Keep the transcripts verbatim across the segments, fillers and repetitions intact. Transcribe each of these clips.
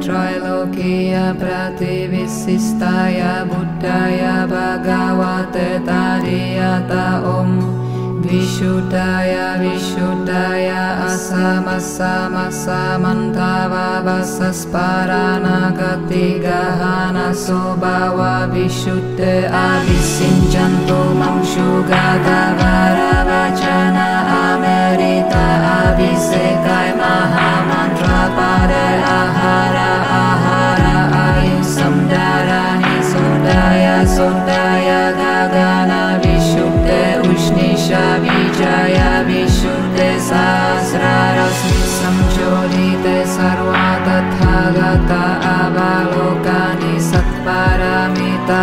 Trailokia Prativissistaya Buddhaya Bhagavate Tadiyata Om Vishuddhaya Vishuddhaya Asamasamasamantava Vasasparana Gati Gahana Sobhava Vishuddhe Avisinjanto Mamshugata Varavachana Amerita Avisekai Mahamantra Pade Ahara Ahara Ayusam Dharani Sodaya Sodaya Gagana Vishuddhe Ushnisha Vijaya Vishuddhe Sahasrarasmi Samchodite Sarva Tathagata Avalokani Satparamita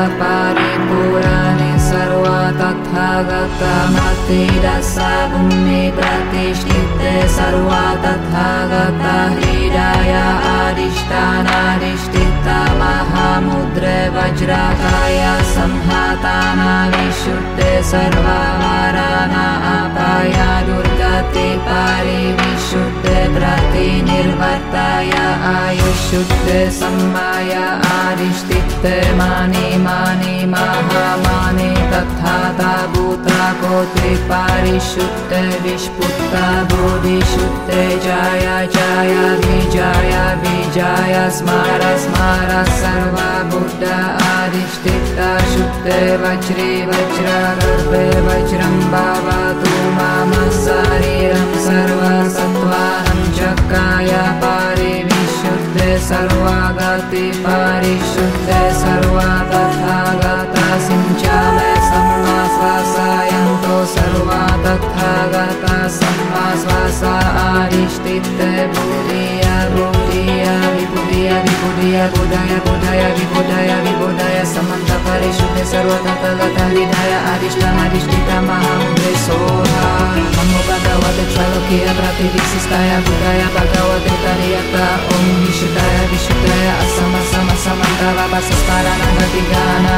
Paripurani Sarva Tathagata Matidasa Bhumi Pratishtite Sarva Tathagata Hridaya Adhishtana Adhishtita Mahamudre Vajrakaya Samhatana Vishuddhe Sarva Varana Apaya Durgati Pari Vishuddhe Prati Nirvartaya Ayushuddhe Sammaya Adhishtite Mani Mani Mahamani Tathata Bhuta Koti Parishuddhe Vishputta Bodhishuddhe Jaya Jaya Vijaya Vijaya Smara Smara Sarva Buddha Adhishtita Shuddhe Vajri Vajra Garbhe Vajram Bhavatu Mama Sariram Sarva Sattvanam Chakaya Pari Vishuddhe Sarva Gati Parishuddhe Sarva Tathagata Sinchame Samma Svasayanto Sarva Tathagata Samma Svasa Adhishtite Buddhiya Buddhiya Vibhuddhiya Vibhuddhiya Buddhaya Buddhaya Vibhuddhaya Vibhuddhaya Samanta Parishuddhe Sarva Tathagata Hridaya Adhishtana Adhishtita Mahamudre Soha Namo Bhagavate Trailokia Prativissistaya Buddhaya Bhagavate Tadiyata Om Vishuddhaya Vishuddhaya Asamasama Samantava Vasasparana Gatigana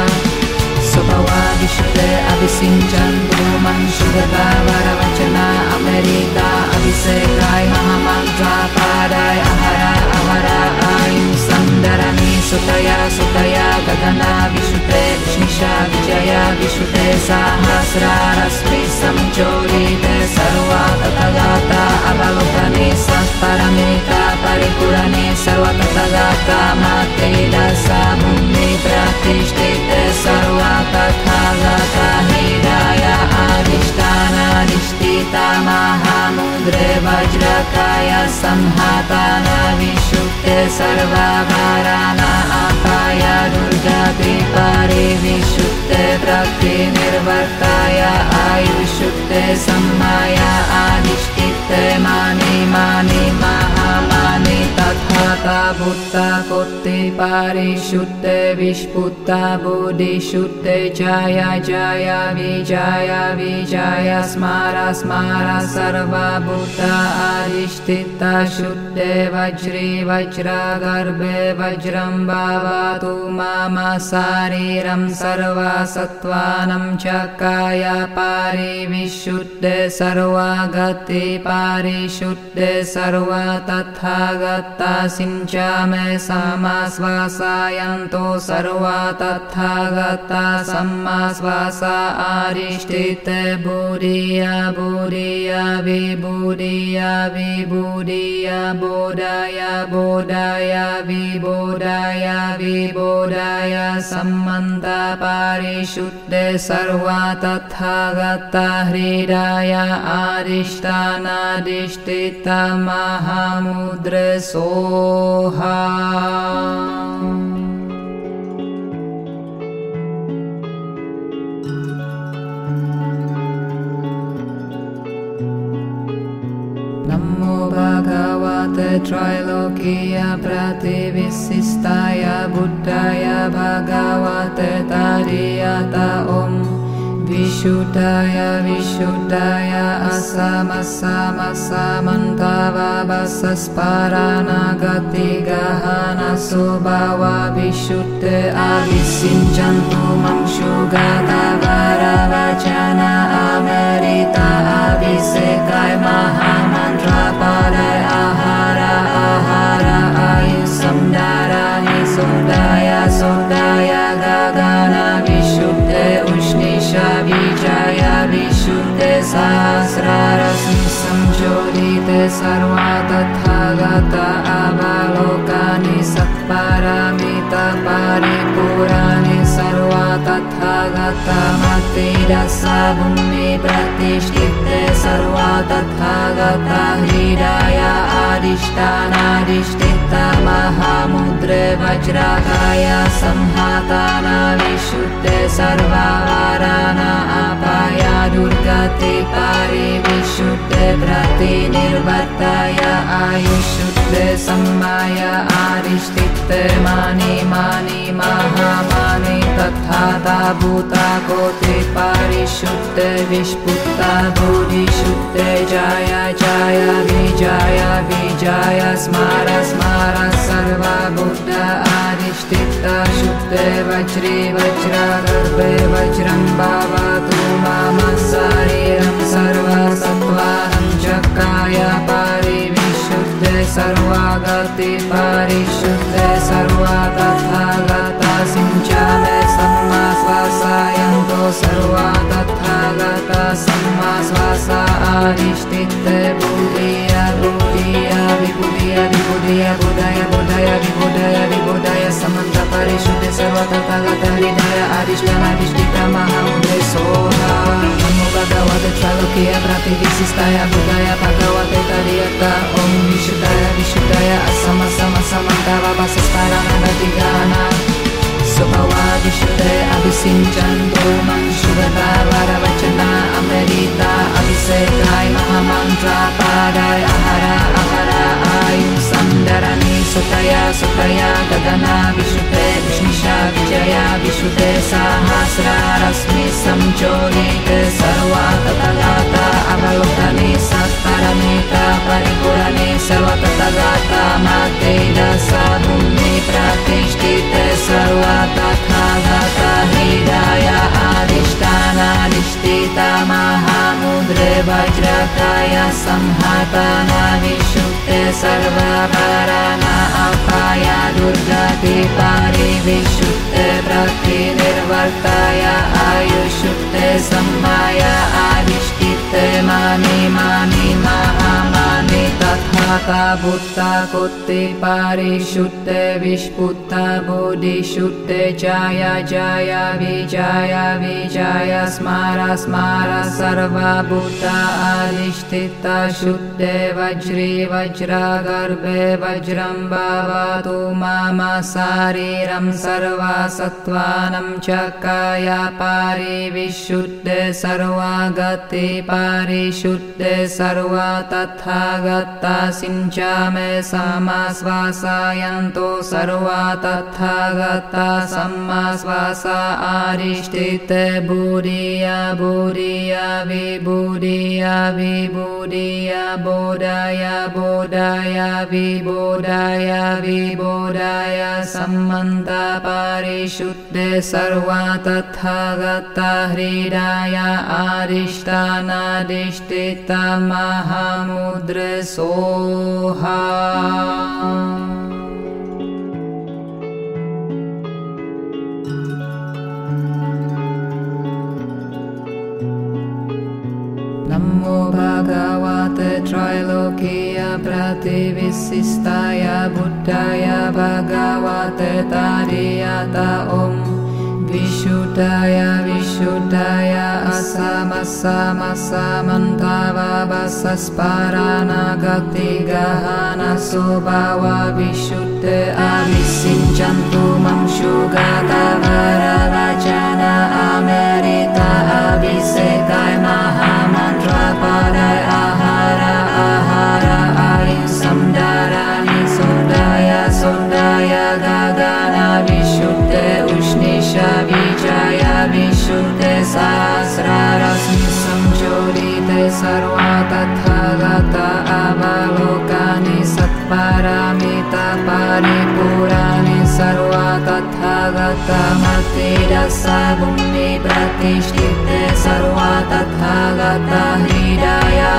Sobhava Vishuddhe Avisinjantu Manshugata Varavachana Amerita Avisekai Mahamantra Padai Ahara Ahara Ayusam Dharani Sutaya Sutaya Gagana Vishuddhe Ushnisha Vijaya Vishuddhe Sahasrarasmi Samchodite Sarva Tathagata Avalokani Satparamita Paripurani Sarva Tathagata Matidasa Bhumi Pratishtite Sarva Tathagata Hridaya Adhishtana Adhishtita Mahamudre Vajrakaya Samhatana Vishuddhe Sarva Varana Apaya Durgati Pari Vishuddhe Prati Nirvartaya Ayushuddhe Sammaya Adhishtite Mani Mani Mahamani Tathata Bhutta Koti Parishuddhe Vishputta Bodhishuddhe Jaya Jaya Vijaya Vijaya Smara Smara Sarva Bhuta Adhishtita Shuddhe Vajri Vajra Garbhe Vajram Bhavatu Mama Sariram Sarva Sattvanam Chakaya Pari Vishuddhe Sarva Gati Parishuddhe Sarva Tathagata Sinchame Sama Svasayanto Sarva Tathagata Samma Svasa Adhishtite Buddhiya Buddhiya Vibhuddhiya Vibhuddhiya Bodhaya Bodhaya Vibodhaya Vibodhaya Sammanta Parishuddhe Sarva Tathagata Hridaya Adhishtana Adhishtita Mahamudre Soha Namo Bhagavate Trailokia Prativissistaya Buddhaya Bhagavate Tadiyata Om Vishuddhaya Vishuddhaya Asamasamasamantava Vasasparana Gati Gahana Sobhava Vishuddhe Avisinjantu Mamshugata Varavachana Amerita Avisekai Mahamantra Pade Ahara Ahara Ayusam Dharani संचोदिते सर्वा तथागता अवलोकानि सत्परामिता परिपुराणि सर्वा तथागता मतिरसा भूमि प्रतिष्ठिते सर्वा तथागता हृदय अधिष्ठानाधिष्ठिता महामुद्रे वज्राकाय संहाताना विशुद्धे सर्वा वाराना अपाया दुर्गति परिविशुद्धे प्रतिनिर्वर्ताय आयुष्युद्धे सम्माय अधिष्ठिते मानि मानि महामानि तथा भूता कोटि परिशुद्धे विष्पुत्ता बुद्धिशुद्धे जय जय विजय विजय स्मार स्मार सर्वा बुद्ध अधिष्ठिता शुद्धे वज्रे वज्रागर्भे वज्रं भवतु मम शरीरं सर्वसत्त्वानं चक्राय परिविशुद्धे सर्वागति परिशुद्धे सर्वा तथागता सिञ्चामे सम्मा स्वासायन्तो सर्वा तथागता सम्मा स्वासा अधिष्ठिते बुद्धिय बुद्धिय विबुधिय विबुधिय बुधय बुधय विबुधय विबुधय समन्त परिशुद्धे सर्वा तथागता हृदय अधिष्ठानाधिष्ठिता महामुद्रे सोहा नमो भगवते त्रैलोक्य प्रतिविशिष्टाय बुधाय भगवते तदियता ॐ विशुद्धाय विशुद्धाय असम सम समन्त वासस्परानगतिगाना स्वभावा विशुद्धे अभिसिञ्चन्तो मंशुगता वरवचना अमृता अभिषेकाय महामन्त्रा पादाय अहरा अहरा आयुः सन्दरणी सुतया सुतया गगना विशुद्धे विष्णुषा विजया विशुद्धे सहस्रा रश्मि संचोदिते सर्वा तथागता अवलोकने सत्परमिता परिपूरणे सर्वा तथागता मध्ये दशा भूमि प्रतिष्ठिते सर्वा तथागता हृदय अधिष्ठानाधिष्ठिता महामुद्रे वज्राकाय संहाताना विशुद्धे सर्वा वाराना अपाया दुर्गति परिविशुद्धे प्रतिनिर्वर्ताय आयुष्युद्धे सम्माय अधिष्ठिते मानि मानि महामानि तथागता बुद्धा कोटि परिशुद्धे विष्पुत्ता बुद्धिशुद्धे जय जय विजय विजय स्मार स्मार सर्वा बुद्धा अधिष्ठिता शुद्धे वज्रे वज्रागर्भे वज्रं भवतु मम शरीरं सर्वसत्त्वानं चक्राय परिविशुद्धे सर्वागति परिशुद्धे सर्वा तथागता सिञ्चामे समः स्वासायन्तो सर्वा तथागता सम्मा स्वासा अधिष्ठिते बुधिय बुधिय विबुधिय विबुधिय बोधय बोधय विबोधय विबोधय सम्मन्त परिशुद्धे सर्वा तथागता हृदय अधिष्ठानाधिष्ठिता महामुद्रे सोहा नमो भगवते त्रैलोक्य प्रतिविशिष्टाय बुद्धाय भगवते तदियता ॐ विशुद्धाय विशुद्धाय असमसमसमन्तावसस्परानगतिगहना स्वभावा विशुद्धे अभिसिञ्चन्तु मंशुगता वरवचना अमृता अभिषेकाय महामन्त्रा पादाय अहरा अहरा आयुः सन्दरणी सुदाय सुदाय गगना विशुद्धे उष्णिषा विजय विशुद्धे सहस्रा रश्मि संचोदिते सर्वा तथागता अवलोकानि सत्परामिता परिपुराणि सर्वा तथागता मतिरसा भूमि प्रतिष्ठिते सर्वा तथागता हृदय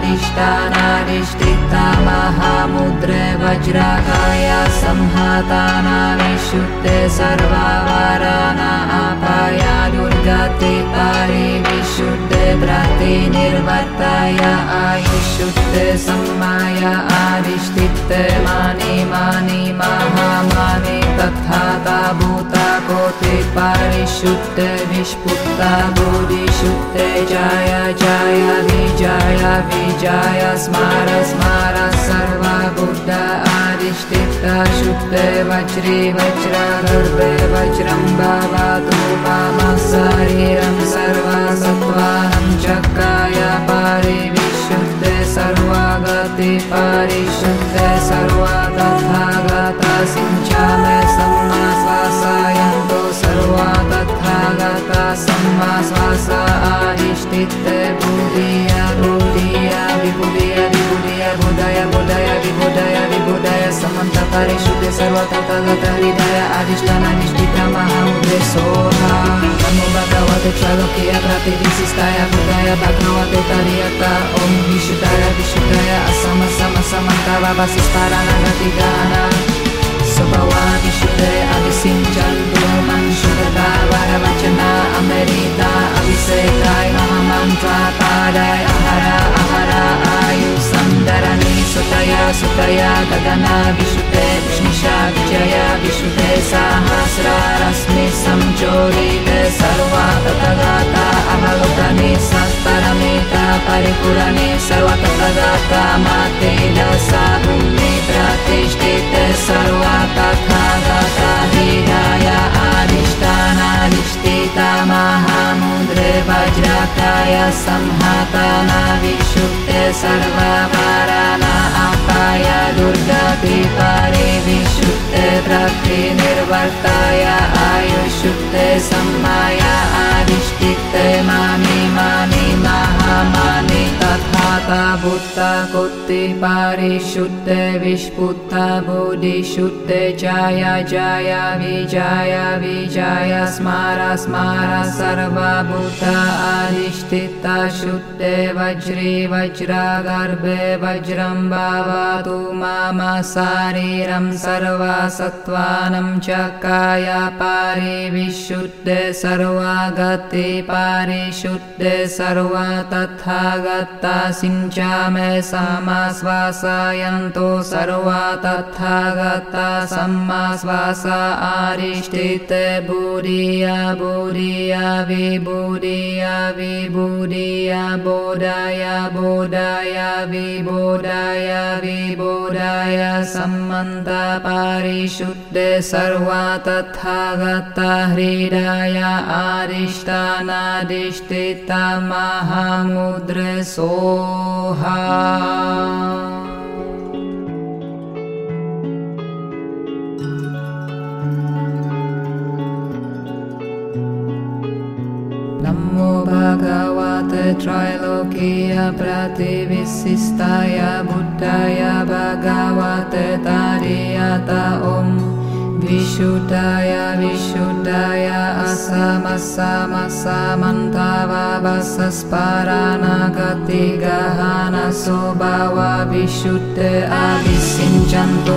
आदिष्टानादिष्टिता महामुद्रे वज्राकाय संहाताना विशुद्धे सर्वावराना अपाया दुर्गति परिविशुद्धे प्रतिनिर्वर्ताय आयुष्युद्धे सम्माय आदिष्टिते मानि मानि महामानि तथा भूता कोटि परिशुद्धे विष्पुत्ता बुद्धिशुद्धे जय जय विजय विजय स्मार स्मार सर्वा बुद्ध आदिष्टिता शुद्धे वज्रे वज्रागर्भे वज्रं भवतु मम शरीरं सर्वा सत्त्वानं चक्राय परिविशुद्धे सर्वागति परिशुद्धे सर्वा तथागता सिञ्चामे सम्मा स्वासायन्तो सर्वा तथागता सम्मा स्वासा आदिष्टिते बुद्धिय बुद्धिय विबुधिय विबुधिय बुधय बुधय विबुधय विबुधय समन्त परिशुद्धे सर्वा तथागता हृदय अधिष्ठानाधिष्ठिता महामुद्रे सोहा नमो भगवते त्रैलोक्य प्रतिविशिष्टाय बुधाय भगवते तर्यता ओम विशुद्धाय विशुद्धाय असम सम समन्तवासिस्पारानगतिगाना स्वभावा विशुद्धे अभिसिञ्चन्तु मंशुद्धता वरवचना अमृता अभिषेकाय महामन्त्रा पादाय अहरा अहरा आयु संदरणी सुतया सुतया गगना विशुद्धे विष्णुषा विजय विशुद्धे सहस्रा रश्मि संचोरिते सर्वा तथागता अवलोकने सत्परमेता परिपूरणे सर्वा तथागता माते दशा भूमि प्रतिष्ठिते सर्वा तथागता हृदय अधिष्ठानाधिष्ठिता महामुद्रे वज्राकाय संहाताना विशुद्धे सर्वावराना अपाय दुर्गति परिविशुद्धे प्रतिनिर्वर्ताय आयुष्युद्धे सम्माय अधिष्ठिते मानि मानि महामानि तथा भूता कोटि परिशुद्धे विष्पुत्ता बुद्धिशुद्धे जय जय विजय विजय स्मार स्मार सर्वभूता अधिष्ठिता शुद्धे वज्रे वज्रागर्भे वज्रं भवतु मम शरीरं सर्वा सत्त्वानं चक्राय परिविशुद्धे सर्वागति परिशुद्धे सर्वा तथागता सिञ्चामे समः स्वासायन्तो सर्वा तथागता सम्मा स्वासा आदिष्टिते बुद्धिय बुद्धिय विबुधिय विबुधिय बोधय बोधय विबोधय विबोधय सम्मन्त परिशुद्धे सर्वा तथागता हृदय अधिष्ठानाधिष्ठिता महामुद्रे सोहा नमो भगवते त्रैलोक्य प्रतिविशिष्टाय बुद्धाय भगवते तर्यता ओम विशुद्धाय विशुद्धाय असम सम समन्तवावसस्परानगतिगहन स्वभाव विशुद्धे अभिसिञ्चन्तु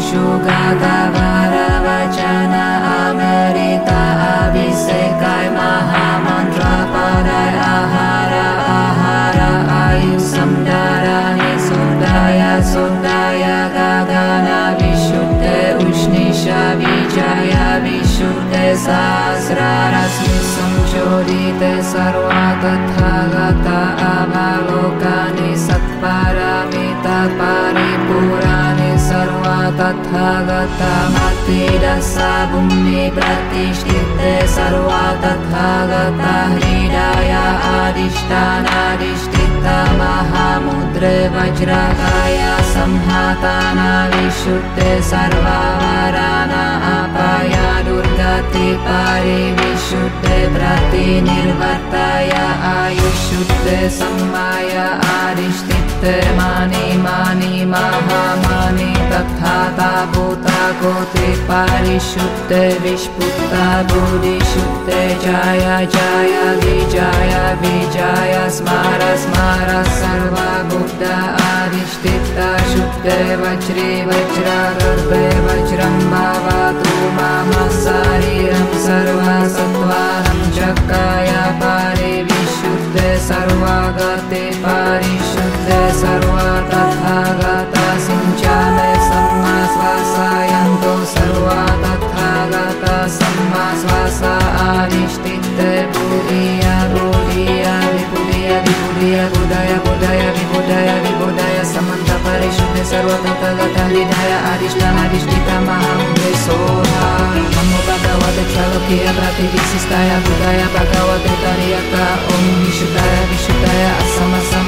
मंशुगतवरवचन अमृता अभिषेकाय महामन्त्रपदाय आहार आहार आयु संदरणे सुदाय सुदाय गगन विशुद्धे उष्णिषा विजय विशुद्धे सहस्ररश्मि संचोदिते सर्वा तथागता अवलोकने सत्परमिता परिपूराणि सर्वा तथागता मति दशा भूमि प्रतिष्ठिते सर्वा तथागता हृदय अधिष्ठानाधिष्ठिता महामुद्रे वज्राकाय संहाताना विशुद्धे सर्वावराना अपाय दुर्गति परिविशुद्धे प्रतिनिर्वर्ताय आयुष्युद्धे सम्माय अधिष्ठिते मानि मानि महामानि तथाता भूता कोटि परिशुद्धे विष्पुता बुद्धिशुद्धे जय जय विजय विजय स्मर स्मर सर्वा बुद्ध अधिष्ठिता शुद्धे वज्रे वज्रगर्भे वज्रं भवतु मम शरीरं सर्वा सत्त्वानं चक्राय पारि विशुद्धे सर्वागते परिशुद्धे सर्वा तथागता सिञ्चामे सम्मा स्वासायन्तो सर्वा तथागता सम्मा स्वासा अधिष्ठिते बुद्धिय बुद्धिय विबुधिय विबुधिय बुधय बुधय विबुधय विबुधय समन्त परिशुद्धे सर्व तथागता हृदय अधिष्ठानाधिष्ठिता महामुद्रे सोहा नमो भगवते त्रैलोक्य प्रतिविशिष्टाय बुधाय भगवते तर्यका ॐ विशुद्धाय विशुद्धाय असम सम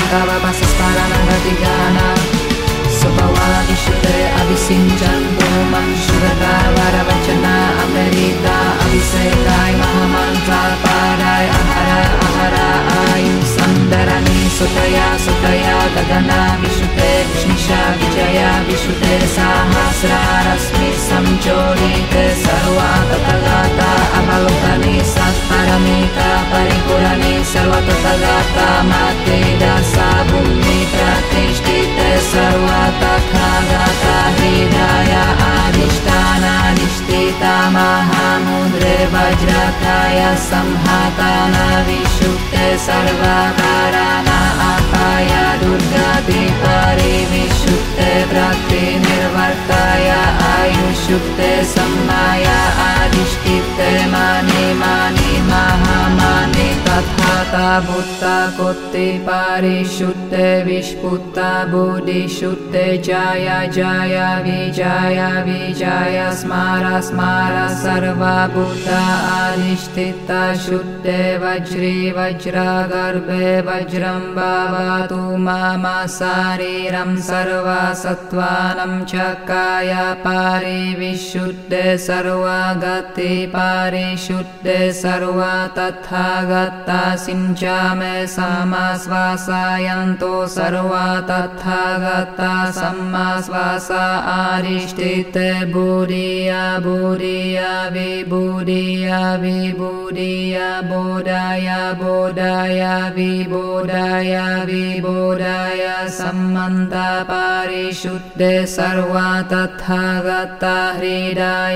समन्तावपसस्तारानगतिगाना स्वभावा विशुद्धे अभिसिञ्चन्तो मंशुरता वरवचना अमृता अभिषेकाय महामन्त्रा पाराय अहरा अहरा आयु सन्दरणी सुतया सुतया गगना विशुद्धे विष्णिषा विजया विशुद्धे सहस्रारश्मि संचोदिते सर्वा तथागता अवलोकने सत्परमिता परिपूरणे सर्व तथागता मध्ये दशा भूमि प्रतिष्ठिते सर्वा तथागता हृदय अधिष्ठानाधिष्ठिता महामुद्रे वज्रकाय संहाताना विशुद्धे सर्वाकाराना अपाय दुर्गति परिविशुद्धे प्रतिनिर्वर्ताय आयुष्युक्ते सम्माय अधिष्ठिते मानि मानि महामानि तथाता भूता कोटि परिशुद्धे विष्पुता बुद्धिशुद्धे जय जय विजय विजय स्मर स्मर सर्वा भूता अधिष्ठिता शुद्धे वज्रे वज्रगर्भे वज्रं भवतु मम शरीरं सर्वा सत्त्वानं चक्राय परिविशुद्धे सर्वागते परिशुद्धे सर्वा तथागता सिञ्चामे समः स्वासायन्तो सर्वा तथागता सम्मा स्वासा अधिष्ठिते बुद्धिय बुद्धिय विबुधिय विबुधिय बोधाय बोधाय विबोधाय विबोधाय सम्मन्त परिशुद्धे सर्वा तथागता हृदय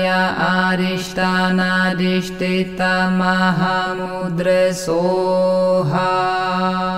अधिष्ठानाधिष्ठिता महामुद्रे सोहा।